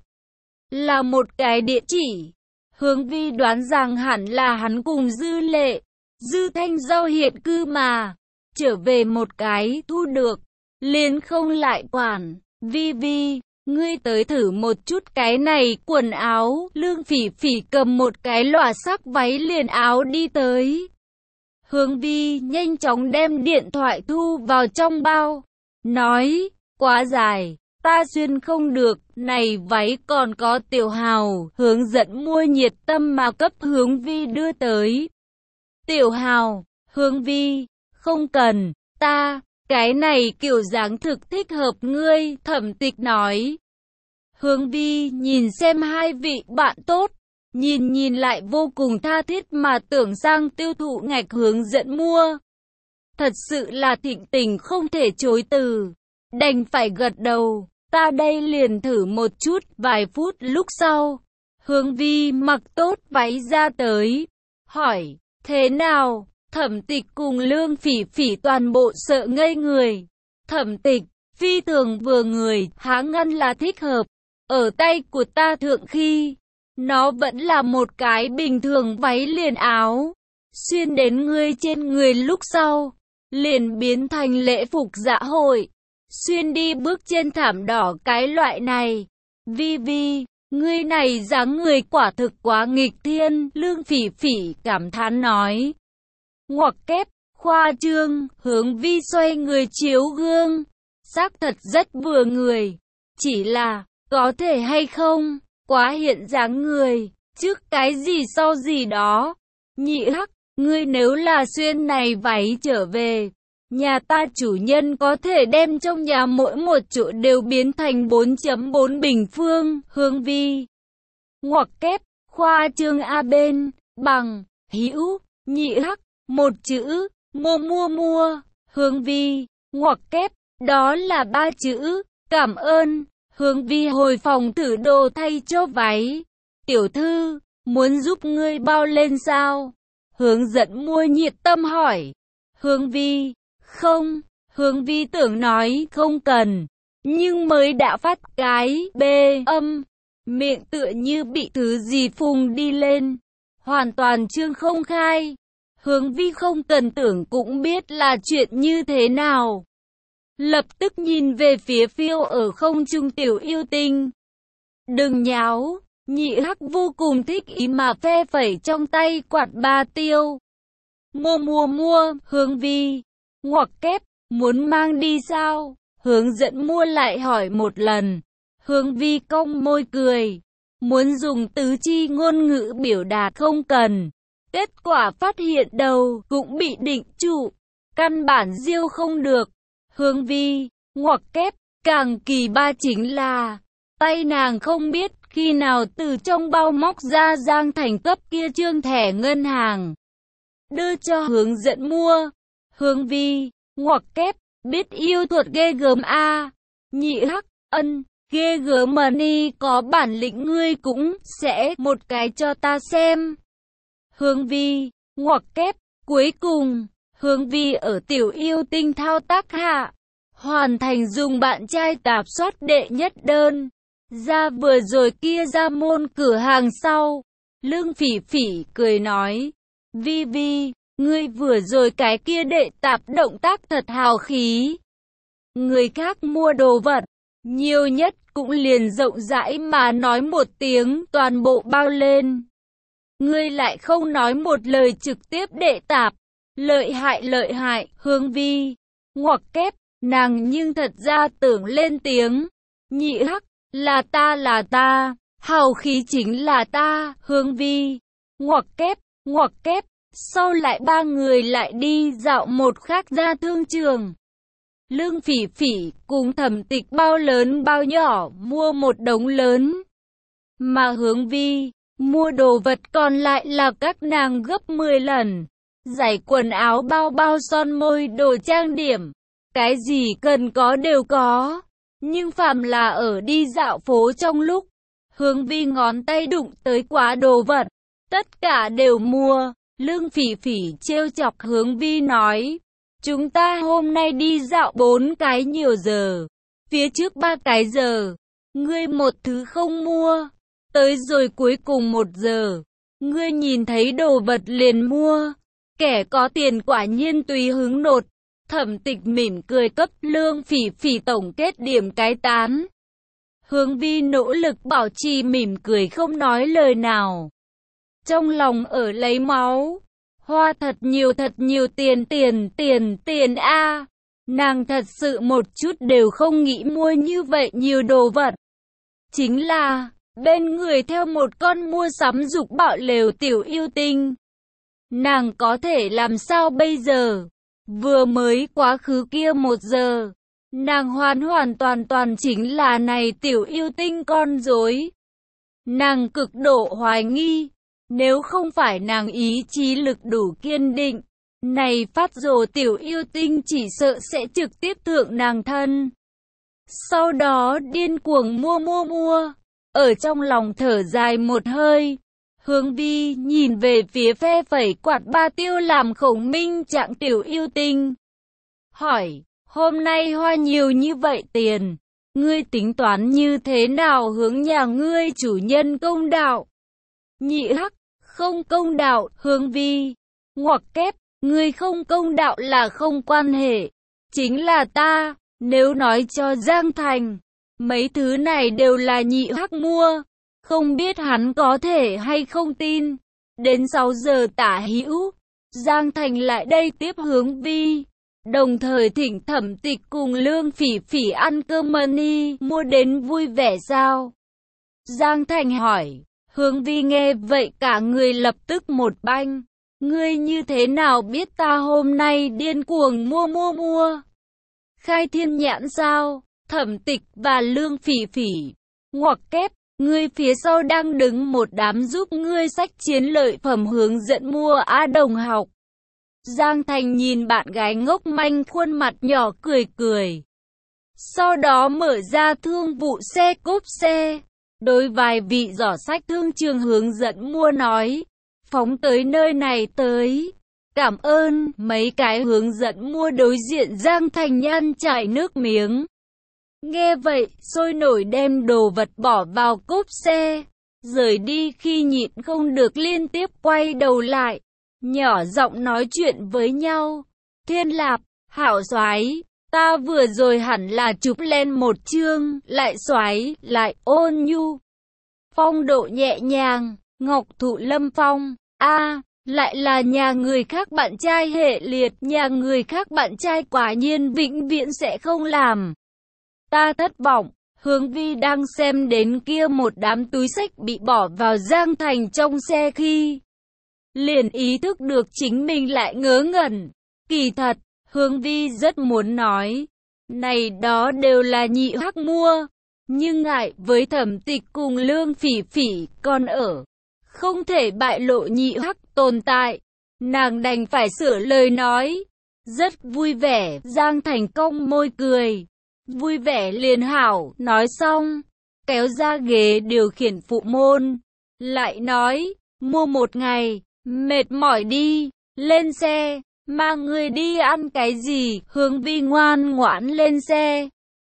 là một cái địa chỉ. Hướng Vi đoán rằng hẳn là hắn cùng Dư Lệ, Dư Thanh Giao hiện cư mà. Trở về một cái thu được, liền không lại quản. Vi Vi, ngươi tới thử một chút cái này quần áo. Lương Phỉ Phỉ cầm một cái lòa sắc váy liền áo đi tới. Hướng Vi nhanh chóng đem điện thoại thu vào trong bao, nói, quá dài, ta xuyên không được. Này váy còn có Tiểu Hào hướng dẫn mua nhiệt tâm mà cấp Hướng Vi đưa tới. Tiểu Hào, Hướng Vi, không cần, ta, cái này kiểu dáng thực thích hợp ngươi. Thẩm Tịch nói. Hướng Vi nhìn xem hai vị bạn tốt, nhìn nhìn lại vô cùng tha thiết mà tưởng sang tiêu thụ ngạch hướng dẫn mua. Thật sự là thịnh tình không thể chối từ, đành phải gật đầu, ta đây liền thử một chút. Vài phút lúc sau, Hướng Vi mặc tốt váy ra tới, hỏi, thế nào? Thẩm Tịch cùng Lương Phỉ Phỉ toàn bộ sợ ngây người. Thẩm Tịch, phi thường vừa người, há ngăn là thích hợp. Ở tay của ta thượng khi, nó vẫn là một cái bình thường váy liền áo. Xuyên đến ngươi trên người lúc sau, liền biến thành lễ phục dạ hội, xuyên đi bước trên thảm đỏ cái loại này. Vi Vi, ngươi này dáng người quả thực quá nghịch thiên, Lương Phỉ Phỉ cảm thán nói. Ngoặc kép, khoa trương, Hướng Vi xoay người chiếu gương, xác thật rất vừa người, chỉ là, có thể hay không, quá hiện dáng người, trước cái gì sau gì đó. Nhị Hắc, ngươi nếu là xuyên này váy trở về, nhà ta chủ nhân có thể đem trong nhà mỗi một chỗ đều biến thành bốn chấm bốn bình phương. Hướng Vi, ngoặc kép, khoa trương a bên, bằng, hữu, Nhị Hắc, một chữ, mua mua mua. Hướng Vi, ngoặc kép, đó là ba chữ, cảm ơn. Hướng Vi hồi phòng thử đồ thay cho váy. Tiểu thư, muốn giúp ngươi bao lên sao? Hướng dẫn mua nhiệt tâm hỏi. Hướng Vi, không. Hướng Vi tưởng nói không cần, nhưng mới đã phát cái b âm, miệng tựa như bị thứ gì phùng đi lên, hoàn toàn trương không khai. Hướng Vi không cần tưởng cũng biết là chuyện như thế nào, lập tức nhìn về phía phiêu ở không trung Tiểu Yêu Tinh. Đừng nháo. Nhị Hắc vô cùng thích ý mà phe phẩy trong tay quạt ba tiêu. Mua mua mua. Hướng Vi, ngoặc kép, muốn mang đi sao? Hướng dẫn mua lại hỏi một lần. Hướng Vi cong môi cười, muốn dùng tứ chi ngôn ngữ biểu đạt không cần. Kết quả phát hiện đầu cũng bị định trụ, căn bản diêu không được. Hướng Vi, ngoặc kép, càng kỳ ba chính là, tay nàng không biết khi nào từ trong bao móc ra Giang Thành cấp kia trương thẻ ngân hàng, đưa cho hướng dẫn mua. Hướng Vi, ngoặc kép, biết yêu thuật ghê gớm a. Nhị Hắc, ân, ghê gớm mà ni, có bản lĩnh ngươi cũng sẽ một cái cho ta xem. Hướng Vi, ngoặc kép, cuối cùng, Hướng Vi ở Tiểu Yêu Tinh thao tác hạ, hoàn thành dùng bạn trai tạp soát đệ nhất đơn. Ra vừa rồi kia ra môn cửa hàng sau, Lương Phỉ Phỉ cười nói, Vi Vi, ngươi vừa rồi cái kia đệ tạp động tác thật hào khí. Người khác mua đồ vật, nhiều nhất cũng liền rộng rãi mà nói một tiếng toàn bộ bao lên. Ngươi lại không nói một lời trực tiếp đệ tạp, lợi hại lợi hại. Hướng Vi, ngoặc kép, nàng nhưng thật ra tưởng lên tiếng. Nhị Hắc, là ta là ta, hào khí chính là ta. Hướng Vi, ngoặc kép, ngoặc kép, sau lại ba người lại đi dạo một khác gia thương trường. Lương Phỉ Phỉ cùng Thẩm Tịch bao lớn bao nhỏ mua một đống lớn, mà Hướng Vi mua đồ vật còn lại là các nàng gấp mười lần. Giày quần áo bao bao son môi đồ trang điểm, cái gì cần có đều có. Nhưng phàm là ở đi dạo phố trong lúc, Hướng Vi ngón tay đụng tới quá đồ vật, tất cả đều mua. Lương Phỉ Phỉ trêu chọc Hướng Vi nói, chúng ta hôm nay đi dạo bốn cái nhiều giờ, phía trước ba cái giờ, ngươi một thứ không mua, tới rồi cuối cùng một giờ, ngươi nhìn thấy đồ vật liền mua, kẻ có tiền quả nhiên tùy hứng nột. Thẩm Tịch mỉm cười cấp Lương Phỉ Phỉ tổng kết điểm cái tán. Hướng Vi nỗ lực bảo trì mỉm cười không nói lời nào, trong lòng ở lấy máu. Hoa thật nhiều thật nhiều tiền tiền tiền tiền a. Nàng thật sự một chút đều không nghĩ mua như vậy nhiều đồ vật. Chính là, bên người theo một con mua sắm dục bạo lều Tiểu Yêu Tinh. Nàng có thể làm sao bây giờ? Vừa mới quá khứ kia một giờ, nàng hoàn hoàn toàn toàn chính là này Tiểu Yêu Tinh con rối. Nàng cực độ hoài nghi, nếu không phải nàng ý chí lực đủ kiên định, này phát rồ Tiểu Yêu Tinh chỉ sợ sẽ trực tiếp thượng nàng thân. Sau đó điên cuồng mua mua mua, ở trong lòng thở dài một hơi. Hướng Vi nhìn về phía phe phẩy quạt ba tiêu làm khổng minh trạng Tiểu Yêu Tinh, hỏi, hôm nay hoa nhiều như vậy tiền, ngươi tính toán như thế nào hướng nhà ngươi chủ nhân công đạo? Nhị Hắc, không công đạo. Hướng Vi, ngoặc kép, Ngươi không công đạo là không quan hệ. Chính là ta, nếu nói cho Giang Thành, mấy thứ này đều là Nhị Hắc mua, không biết hắn có thể hay không tin. Đến sáu giờ tả hữu, Giang Thành lại đây tiếp Hướng Vi, đồng thời thỉnh Thẩm Tịch cùng Lương Phỉ Phỉ ăn cơm money, mua đến vui vẻ sao? Giang Thành hỏi. Hướng Vi nghe vậy cả người lập tức một banh. Ngươi như thế nào biết ta hôm nay điên cuồng mua mua mua? Khai thiên nhãn sao? Thẩm Tịch và Lương Phỉ Phỉ. Ngoặc kép, ngươi phía sau đang đứng một đám giúp ngươi sách chiến lợi phẩm hướng dẫn mua á đồng học. Giang Thành nhìn bạn gái ngốc manh khuôn mặt nhỏ cười cười. Sau đó mở ra thương vụ xe cốp xe. Đối vài vị giỏ sách thương trường hướng dẫn mua nói. Phóng tới nơi này tới. Cảm ơn, mấy cái hướng dẫn mua đối diện Giang Thành nhăn chảy nước miếng. Nghe vậy, sôi nổi đem đồ vật bỏ vào cốp xe. Rời đi khi nhịn không được liên tiếp quay đầu lại. Nhỏ giọng nói chuyện với nhau. Thiên Lạp, hảo soái, ta vừa rồi hẳn là chụp lên một chương, lại soái, lại ôn nhu. Phong độ nhẹ nhàng, Ngọc Thụ Lâm Phong, a lại là nhà người khác bạn trai hệ liệt, nhà người khác bạn trai quả nhiên vĩnh viễn sẽ không làm. Ta thất vọng, Hướng Vi đang xem đến kia một đám túi xách bị bỏ vào Giang Thành trong xe khi liền ý thức được chính mình lại ngớ ngẩn. Kỳ thật, Hướng Vi rất muốn nói, này đó đều là Nhị Hắc mua, nhưng ngại với Thẩm Tịch cùng Lương Phỉ Phỉ còn ở, không thể bại lộ Nhị Hắc tồn tại, nàng đành phải sửa lời nói. Rất vui vẻ, Giang Thành cong môi cười, vui vẻ liền hảo, nói xong, kéo ra ghế điều khiển phụ môn, lại nói, mua một ngày, mệt mỏi đi, lên xe, mang người đi ăn cái gì, Hướng Vi ngoan ngoãn lên xe.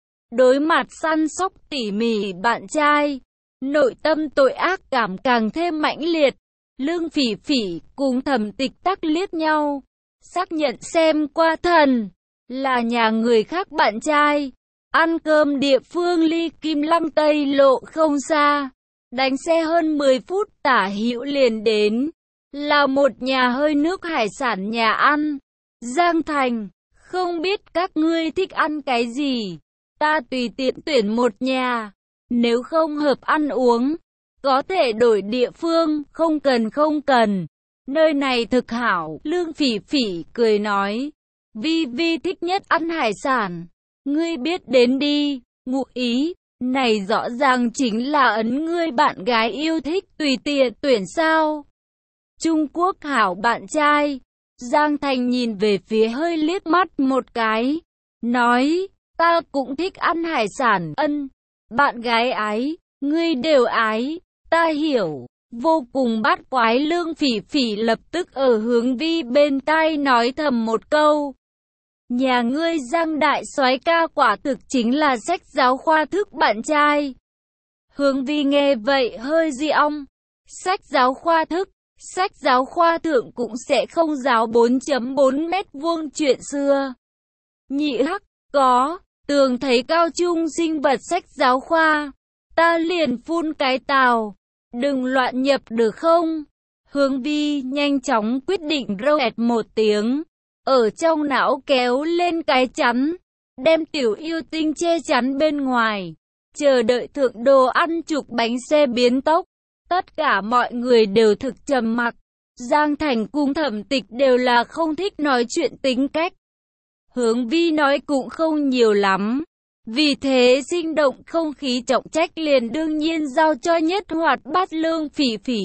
Đối mặt săn sóc tỉ mỉ bạn trai, nội tâm tội ác cảm càng thêm mãnh liệt. Lương Phỉ Phỉ cùng Thẩm Tịch tắc liếc nhau, xác nhận xem qua thần, là nhà người khác bạn trai. Ăn cơm địa phương ly Kim Lăng Tây lộ không xa, đánh xe hơn mười phút tả hữu liền đến, là một nhà hơi nước hải sản nhà ăn. Giang Thành, không biết các ngươi thích ăn cái gì, ta tùy tiện tuyển một nhà, nếu không hợp ăn uống, có thể đổi địa phương, không cần không cần, nơi này thực hảo. Lương Phỉ Phỉ cười nói, Vi Vi thích nhất ăn hải sản, ngươi biết đến đi. Ngụ ý, này rõ ràng chính là ấn ngươi bạn gái yêu thích tùy tiện tuyển sao. Trung Quốc hảo bạn trai. Giang Thành nhìn về phía hơi liếc mắt một cái, nói, ta cũng thích ăn hải sản. Ân, bạn gái ái, ngươi đều ái, ta hiểu. Vô cùng bát quái. Lương Phỉ Phỉ lập tức ở Hướng Vi bên tai nói thầm một câu, nhà ngươi Giang đại soái ca quả thực chính là sách giáo khoa thức bạn trai. Hướng Vi nghe vậy hơi di ong, sách giáo khoa thức, sách giáo khoa thượng cũng sẽ không giáo bốn chấm bốn mét vuông chuyện xưa. Nhị Hắc, có, tường thấy cao trung sinh vật sách giáo khoa, ta liền phun cái tào, đừng loạn nhập được không? Hướng Vi nhanh chóng quyết định, râu một tiếng, ở trong não kéo lên cái chắn, đem tiểu yêu tinh che chắn bên ngoài, chờ đợi thượng đồ ăn trục bánh xe biến tốc. Tất cả mọi người đều thực trầm mặc. Giang Thành cùng Thẩm Tịch đều là không thích nói chuyện tính cách. Hướng Vi nói cũng không nhiều lắm, vì thế sinh động không khí trọng trách liền đương nhiên giao cho nhất hoạt bát Lương Phỉ Phỉ.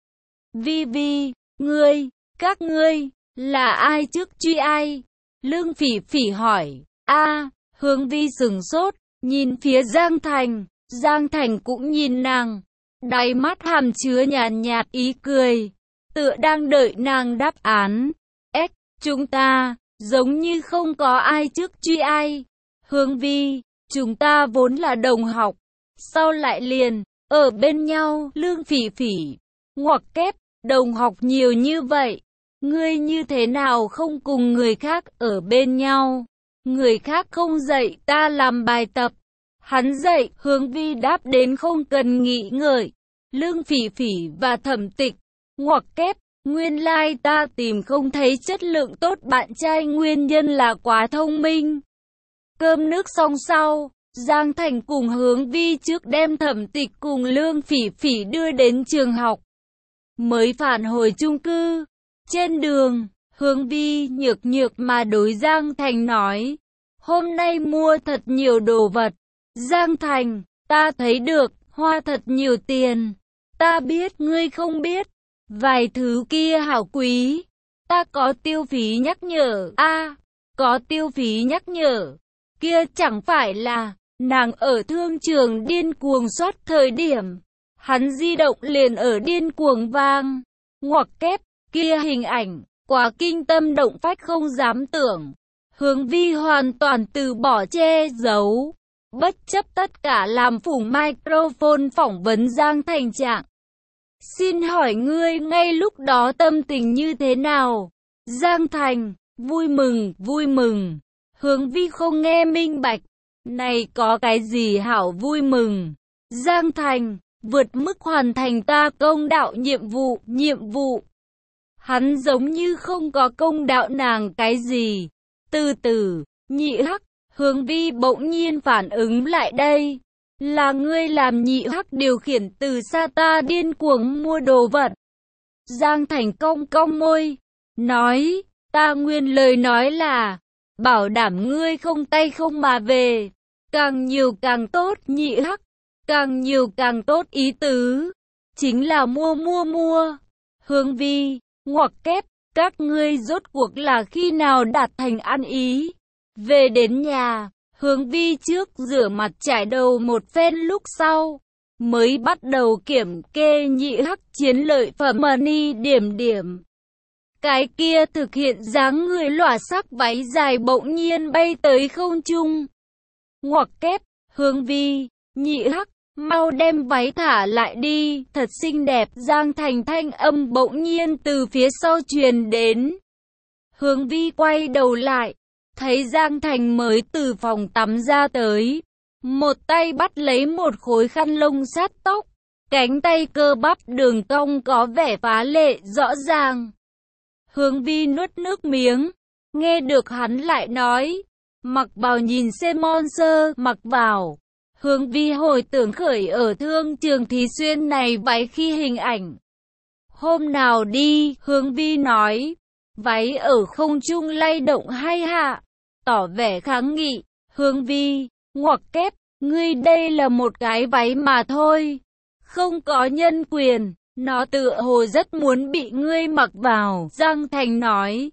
Vi Vi, ngươi, các ngươi, là ai trước truy ai? Lương Phỉ Phỉ hỏi. A, Hướng Vi sừng sốt, nhìn phía Giang Thành, Giang Thành cũng nhìn nàng, đáy mắt hàm chứa nhàn nhạt ý cười, tựa đang đợi nàng đáp án. Ếch, chúng ta, giống như không có ai trước truy ai. Hướng Vi, chúng ta vốn là đồng học, sau lại liền, ở bên nhau. Lương Phỉ Phỉ, ngoặc kép, đồng học nhiều như vậy, ngươi như thế nào không cùng người khác ở bên nhau? Người khác không dạy ta làm bài tập. Hắn dạy, Hướng Vi đáp đến không cần nghĩ ngợi. Lương Phỉ Phỉ và Thẩm Tịch, ngoặc kép, nguyên lai like ta tìm không thấy chất lượng tốt bạn trai nguyên nhân là quá thông minh. Cơm nước xong sau, Giang Thành cùng Hướng Vi trước đem Thẩm Tịch cùng Lương Phỉ Phỉ đưa đến trường học. Mới phản hồi chung cư. Trên đường, Hướng Vi nhược nhược mà đối Giang Thành nói, hôm nay mua thật nhiều đồ vật. Giang Thành, ta thấy được, hoa thật nhiều tiền. Ta biết ngươi không biết, vài thứ kia hảo quý. Ta có tiêu phí nhắc nhở, a à, có tiêu phí nhắc nhở. Kia chẳng phải là, nàng ở thương trường điên cuồng soát thời điểm. Hắn di động liền ở điên cuồng vang. Ngoặc kép, kia hình ảnh, quá kinh tâm động phách không dám tưởng. Hướng Vi hoàn toàn từ bỏ che giấu. Bất chấp tất cả làm phủ microphone phỏng vấn Giang Thành trạng. Xin hỏi ngươi ngay lúc đó tâm tình như thế nào? Giang Thành, vui mừng, vui mừng. Hướng Vi không nghe minh bạch. Này có cái gì hảo vui mừng? Giang Thành, vượt mức hoàn thành ta công đạo nhiệm vụ, nhiệm vụ. Hắn giống như không có công đạo nàng cái gì. Từ từ, Nhị Hắc, Hướng Vi bỗng nhiên phản ứng lại đây. Là ngươi làm Nhị Hắc điều khiển từ xa ta điên cuồng mua đồ vật. Giang Thành cong cong môi, nói, ta nguyên lời nói là, bảo đảm ngươi không tay không mà về. Càng nhiều càng tốt, Nhị Hắc, càng nhiều càng tốt ý tứ. Chính là mua mua mua. Hướng Vi, ngoặc kép, các ngươi rốt cuộc là khi nào đạt thành ăn ý. Về đến nhà, Hướng Vi trước rửa mặt trải đầu một phen lúc sau, mới bắt đầu kiểm kê Nhị Hắc chiến lợi phẩm money điểm điểm. Cái kia thực hiện dáng người lỏa sắc váy dài bỗng nhiên bay tới không trung. Ngoặc kép, Hướng Vi, Nhị Hắc, mau đem váy thả lại đi, thật xinh đẹp. Giang Thành thanh âm bỗng nhiên từ phía sau truyền đến. Hướng Vi quay đầu lại, thấy Giang Thành mới từ phòng tắm ra tới. Một tay bắt lấy một khối khăn lông sát tóc, cánh tay cơ bắp đường cong có vẻ phá lệ rõ ràng. Hướng Vi nuốt nước miếng, nghe được hắn lại nói, mặc vào nhìn xem monster, mặc vào. Hướng Vi hồi tưởng khởi ở thương trường Thí Xuyên này váy khi hình ảnh. Hôm nào đi, Hướng Vi nói, váy ở không trung lay động hay hạ, tỏ vẻ kháng nghị. Hướng Vi, ngoặc kép, ngươi đây là một cái váy mà thôi, không có nhân quyền, nó tựa hồ rất muốn bị ngươi mặc vào. Giang Thành nói,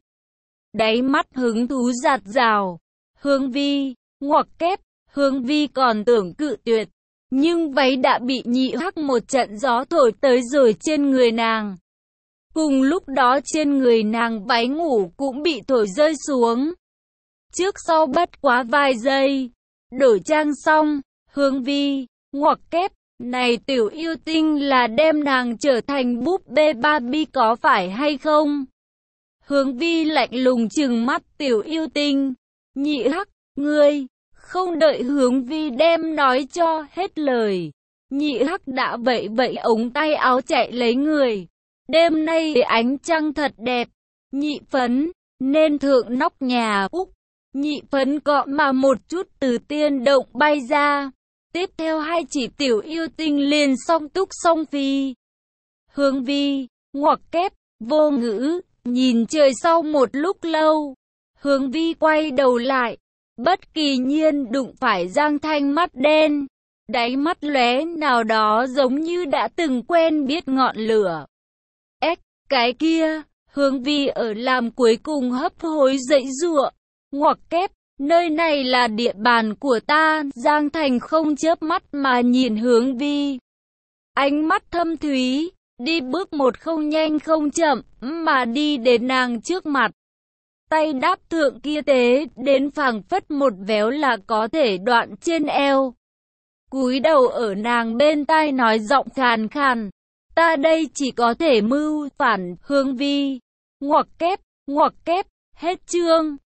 đáy mắt hứng thú giạt rào. Hướng Vi, ngoặc kép, Hướng Vi còn tưởng cự tuyệt, nhưng váy đã bị Nhị Hắc một trận gió thổi tới rồi trên người nàng. Cùng lúc đó trên người nàng váy ngủ cũng bị thổi rơi xuống. Trước sau bất quá vài giây, đổi trang xong, Hướng Vi, ngoặc kép, này tiểu yêu tinh là đem nàng trở thành búp bê Barbie có phải hay không? Hướng Vi lạnh lùng trừng mắt tiểu yêu tinh. Nhị Hắc, ngươi, không đợi Hướng Vi đem nói cho hết lời. Nhị Hắc đã vậy vậy ống tay áo chạy lấy người. Đêm nay ánh trăng thật đẹp. Nhị Phấn, nên thượng nóc nhà Úc. Nhị Phấn cọ mà một chút từ tiên động bay ra. Tiếp theo hai chỉ tiểu yêu tinh liền song túc song phi. Hướng Vi, ngoặc kép, vô ngữ, nhìn trời sau một lúc lâu. Hướng Vi quay đầu lại, bất kỳ nhiên đụng phải Giang Thanh mắt đen. Đáy mắt lóe nào đó giống như đã từng quen biết ngọn lửa. Ếch, cái kia, Hướng Vi ở làm cuối cùng hấp hối dậy giụa. Ngoặc kép, nơi này là địa bàn của ta. Giang Thành không chớp mắt mà nhìn Hướng Vi. Ánh mắt thâm thúy, đi bước một không nhanh không chậm, mà đi đến nàng trước mặt. Tay đáp thượng kia tế, đến phảng phất một véo là có thể đoạn trên eo. Cúi đầu ở nàng bên tai nói giọng khàn khàn. Ta đây chỉ có thể mưu phản. Hướng Vi, ngoặc kép, ngoặc kép, hết chương.